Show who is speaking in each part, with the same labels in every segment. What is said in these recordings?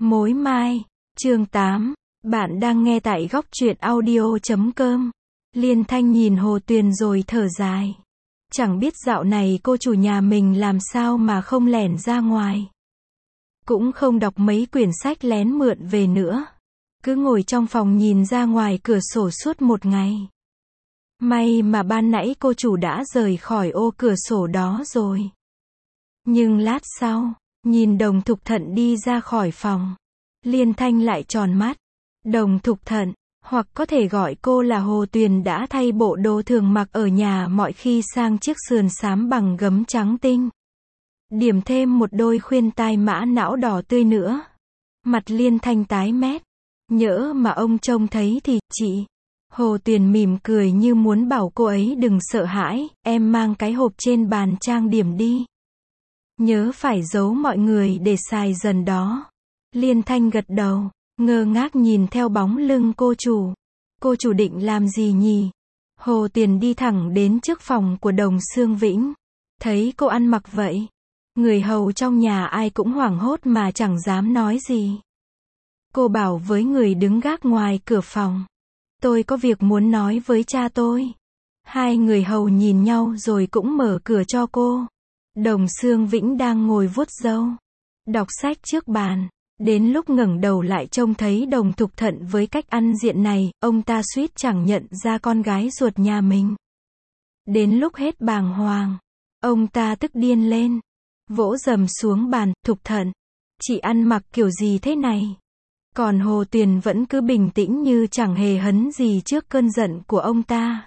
Speaker 1: Mối mai, chương 8. Bạn đang nghe tại góc truyện audio.com. Liên Thanh nhìn Hồ Tuyền rồi thở dài. Chẳng biết dạo này cô chủ nhà mình làm sao mà không lẻn ra ngoài. Cũng không đọc mấy quyển sách lén mượn về nữa. Cứ ngồi trong phòng nhìn ra ngoài cửa sổ suốt một ngày. May mà ban nãy cô chủ đã rời khỏi ô cửa sổ đó rồi. Nhưng lát sau, nhìn Đồng Thục Thận đi ra khỏi phòng, Liên Thanh lại tròn mắt. Đồng Thục Thận, hoặc có thể gọi cô là Hồ Tuyền, đã thay bộ đồ thường mặc ở nhà mọi khi sang chiếc sườn xám bằng gấm trắng tinh. Điểm thêm một đôi khuyên tai mã não đỏ tươi nữa. Mặt Liên Thanh tái mét. Nhỡ mà ông trông thấy thì, chị. Hồ Tuyền mỉm cười như muốn bảo cô ấy đừng sợ hãi, em mang cái hộp trên bàn trang điểm đi. Nhớ phải giấu mọi người để xài dần đó. Liên Thanh gật đầu, ngơ ngác nhìn theo bóng lưng cô chủ. Cô chủ định làm gì nhỉ? Hồ Tuyền đi thẳng đến trước phòng của Đồng Xương Vĩnh. Thấy cô ăn mặc vậy, người hầu trong nhà ai cũng hoảng hốt mà chẳng dám nói gì. Cô bảo với người đứng gác ngoài cửa phòng. Tôi có việc muốn nói với cha tôi. Hai người hầu nhìn nhau rồi cũng mở cửa cho cô. Đồng Xương Vĩnh đang ngồi vuốt râu, đọc sách trước bàn. Đến lúc ngẩng đầu lại trông thấy Đồng Thục Thận với cách ăn diện này, ông ta suýt chẳng nhận ra con gái ruột nhà mình. Đến lúc hết bàng hoàng, ông ta tức điên lên, vỗ dầm xuống bàn. Thục Thận, chị ăn mặc kiểu gì thế này? Còn Hồ Tuyền vẫn cứ bình tĩnh như chẳng hề hấn gì trước cơn giận của ông ta.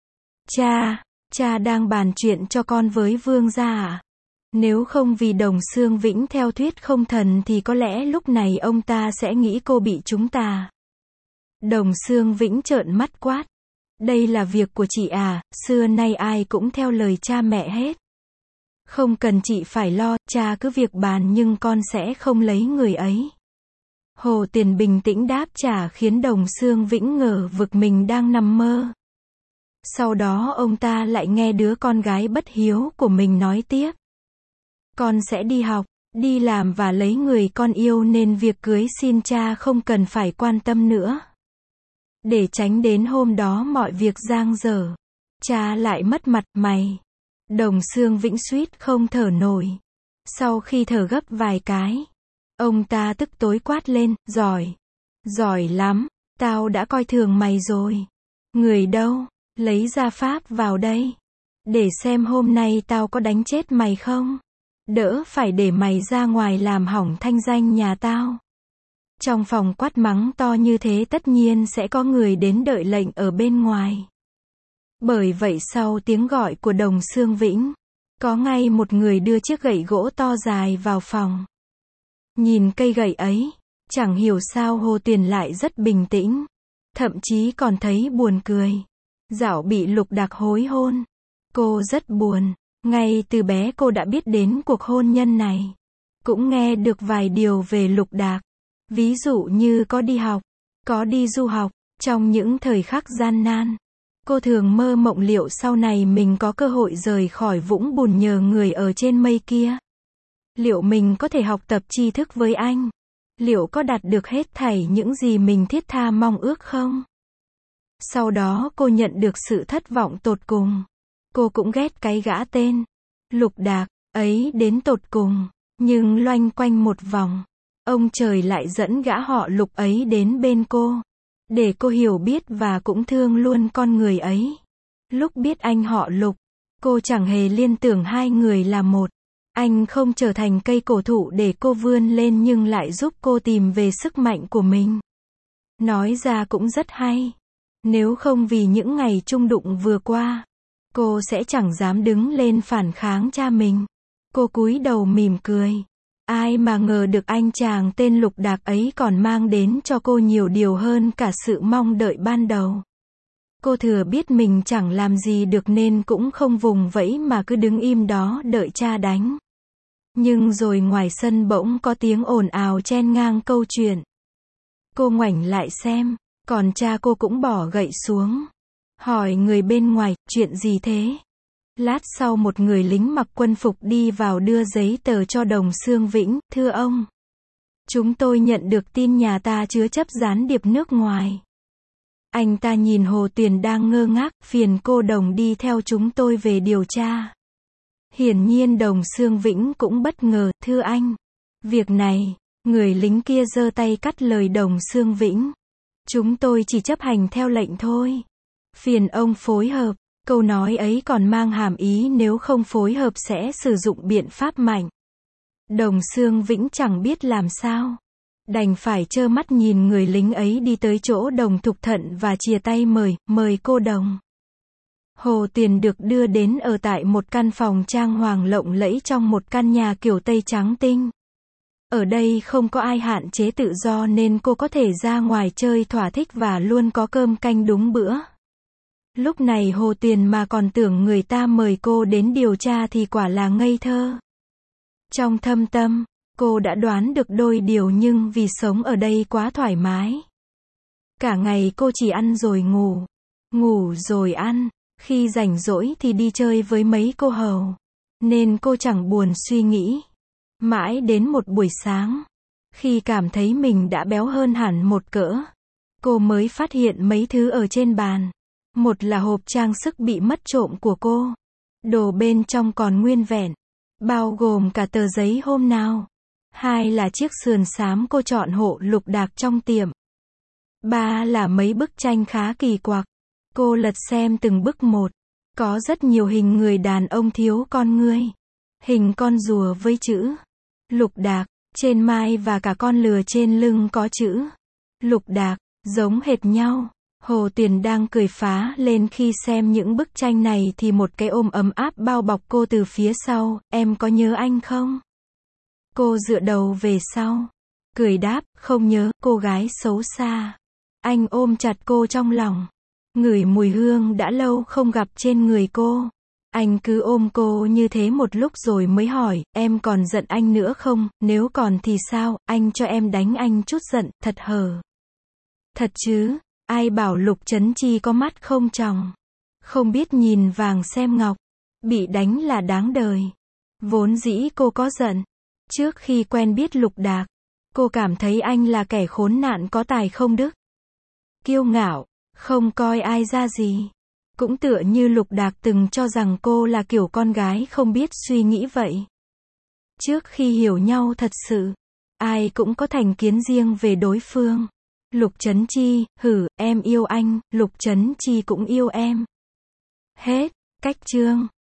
Speaker 1: Cha đang bàn chuyện cho con với Vương gia à? Nếu không vì Đồng Xương Vĩnh theo thuyết không thần thì có lẽ lúc này ông ta sẽ nghĩ cô bị trúng tà. Đồng Xương Vĩnh trợn mắt quát. Đây là việc của chị à, xưa nay ai cũng theo lời cha mẹ hết. Không cần chị phải lo, cha cứ việc bàn nhưng con sẽ không lấy người ấy. Hồ Tuyền bình tĩnh đáp trả khiến Đồng Xương Vĩnh ngờ vực mình đang nằm mơ. Sau đó ông ta lại nghe đứa con gái bất hiếu của mình nói tiếp. Con sẽ đi học, đi làm và lấy người con yêu nên việc cưới xin cha không cần phải quan tâm nữa. Để tránh đến hôm đó mọi việc giang dở, cha lại mất mặt mày. Đồng Xương Vĩnh suýt không thở nổi. Sau khi thở gấp vài cái, ông ta tức tối quát lên, giỏi lắm, tao đã coi thường mày rồi. Người đâu, lấy gia pháp vào đây, để xem hôm nay tao có đánh chết mày không. Đỡ phải để mày ra ngoài làm hỏng thanh danh nhà tao. Trong phòng quát mắng to như thế tất nhiên sẽ có người đến đợi lệnh ở bên ngoài. Bởi vậy sau tiếng gọi của Đồng Xương Vĩnh, có ngay một người đưa chiếc gậy gỗ to dài vào phòng. Nhìn cây gậy ấy, chẳng hiểu sao Hồ Tuyền lại rất bình tĩnh. Thậm chí còn thấy buồn cười. Dạo bị Lục Đạc hối hôn. Cô rất buồn. Ngay từ bé cô đã biết đến cuộc hôn nhân này. Cũng nghe được vài điều về Lục Đạc. Ví dụ như có đi học, có đi du học. Trong những thời khắc gian nan, cô thường mơ mộng liệu sau này mình có cơ hội rời khỏi vũng bùn nhờ người ở trên mây kia. Liệu mình có thể học tập tri thức với anh? Liệu có đạt được hết thảy những gì mình thiết tha mong ước không? Sau đó cô nhận được sự thất vọng tột cùng. Cô cũng ghét cái gã tên Lục Đạc ấy đến tột cùng. Nhưng loanh quanh một vòng, ông trời lại dẫn gã họ Lục ấy đến bên cô. Để cô hiểu biết và cũng thương luôn con người ấy. Lúc biết anh họ Lục, cô chẳng hề liên tưởng hai người là một. Anh không trở thành cây cổ thụ để cô vươn lên nhưng lại giúp cô tìm về sức mạnh của mình. Nói ra cũng rất hay. Nếu không vì những ngày chung đụng vừa qua, cô sẽ chẳng dám đứng lên phản kháng cha mình. Cô cúi đầu mỉm cười. Ai mà ngờ được anh chàng tên Lục Đạc ấy còn mang đến cho cô nhiều điều hơn cả sự mong đợi ban đầu. Cô thừa biết mình chẳng làm gì được nên cũng không vùng vẫy mà cứ đứng im đó đợi cha đánh. Nhưng rồi ngoài sân bỗng có tiếng ồn ào chen ngang câu chuyện. Cô ngoảnh lại xem, còn cha cô cũng bỏ gậy xuống. Hỏi người bên ngoài, chuyện gì thế? Lát sau một người lính mặc quân phục đi vào đưa giấy tờ cho Đồng Xương Vĩnh. Thưa ông, Chúng tôi nhận được tin nhà ta chứa chấp gián điệp nước ngoài. Anh ta nhìn Hồ Tuyền đang ngơ ngác, phiền cô Đồng đi theo chúng tôi về điều tra. Hiển nhiên Đồng Xương Vĩnh cũng bất ngờ, thưa anh. Việc này, người lính kia giơ tay cắt lời Đồng Xương Vĩnh. Chúng tôi chỉ chấp hành theo lệnh thôi. Phiền ông phối hợp. Câu nói ấy còn mang hàm ý nếu không phối hợp sẽ sử dụng biện pháp mạnh. Đồng Xương Vĩnh chẳng biết làm sao. Đành phải trơ mắt nhìn người lính ấy đi tới chỗ Đồng Thục Thận và chìa tay mời cô Đồng. Hồ Tuyền được đưa đến ở tại một căn phòng trang hoàng lộng lẫy trong một căn nhà kiểu Tây trắng tinh. Ở đây không có ai hạn chế tự do nên cô có thể ra ngoài chơi thỏa thích và luôn có cơm canh đúng bữa. Lúc này Hồ Tuyền mà còn tưởng người ta mời cô đến điều tra thì quả là ngây thơ. Trong thâm tâm, cô đã đoán được đôi điều nhưng vì sống ở đây quá thoải mái. Cả ngày cô chỉ ăn rồi ngủ, ngủ rồi ăn, khi rảnh rỗi thì đi chơi với mấy cô hầu. Nên cô chẳng buồn suy nghĩ. Mãi đến một buổi sáng, khi cảm thấy mình đã béo hơn hẳn một cỡ, cô mới phát hiện mấy thứ ở trên bàn. Một là hộp trang sức bị mất trộm của cô. Đồ bên trong còn nguyên vẹn, bao gồm cả tờ giấy hôm nào. Hai là chiếc sườn xám cô chọn hộ Lục Đạc trong tiệm. Ba là mấy bức tranh khá kỳ quặc. Cô lật xem từng bức một. Có rất nhiều hình người đàn ông thiếu con ngươi. Hình con rùa với chữ Lục Đạc trên mai và cả con lừa trên lưng có chữ Lục Đạc, giống hệt nhau. Hồ Tuyền đang cười phá lên khi xem những bức tranh này thì một cái ôm ấm áp bao bọc cô từ phía sau. Em có nhớ anh không? Cô dựa đầu về sau, cười đáp, không nhớ, cô gái xấu xa. Anh ôm chặt cô trong lòng, ngửi mùi hương đã lâu không gặp trên người cô. Anh cứ ôm cô như thế một lúc rồi mới hỏi, em còn giận anh nữa không? Nếu còn thì sao, anh cho em đánh anh chút giận, thật hờ. Thật chứ, ai bảo Lục Trấn Chi có mắt không tròng, không biết nhìn vàng xem ngọc, bị đánh là đáng đời. Vốn dĩ cô có giận. Trước khi quen biết Lục Đạc, cô cảm thấy anh là kẻ khốn nạn có tài không đức. Kiêu ngạo, không coi ai ra gì. Cũng tựa như Lục Đạc từng cho rằng cô là kiểu con gái không biết suy nghĩ vậy. Trước khi hiểu nhau thật sự, ai cũng có thành kiến riêng về đối phương. Lục Trấn Chi, em yêu anh, Lục Trấn Chi cũng yêu em. Hết, cách chương.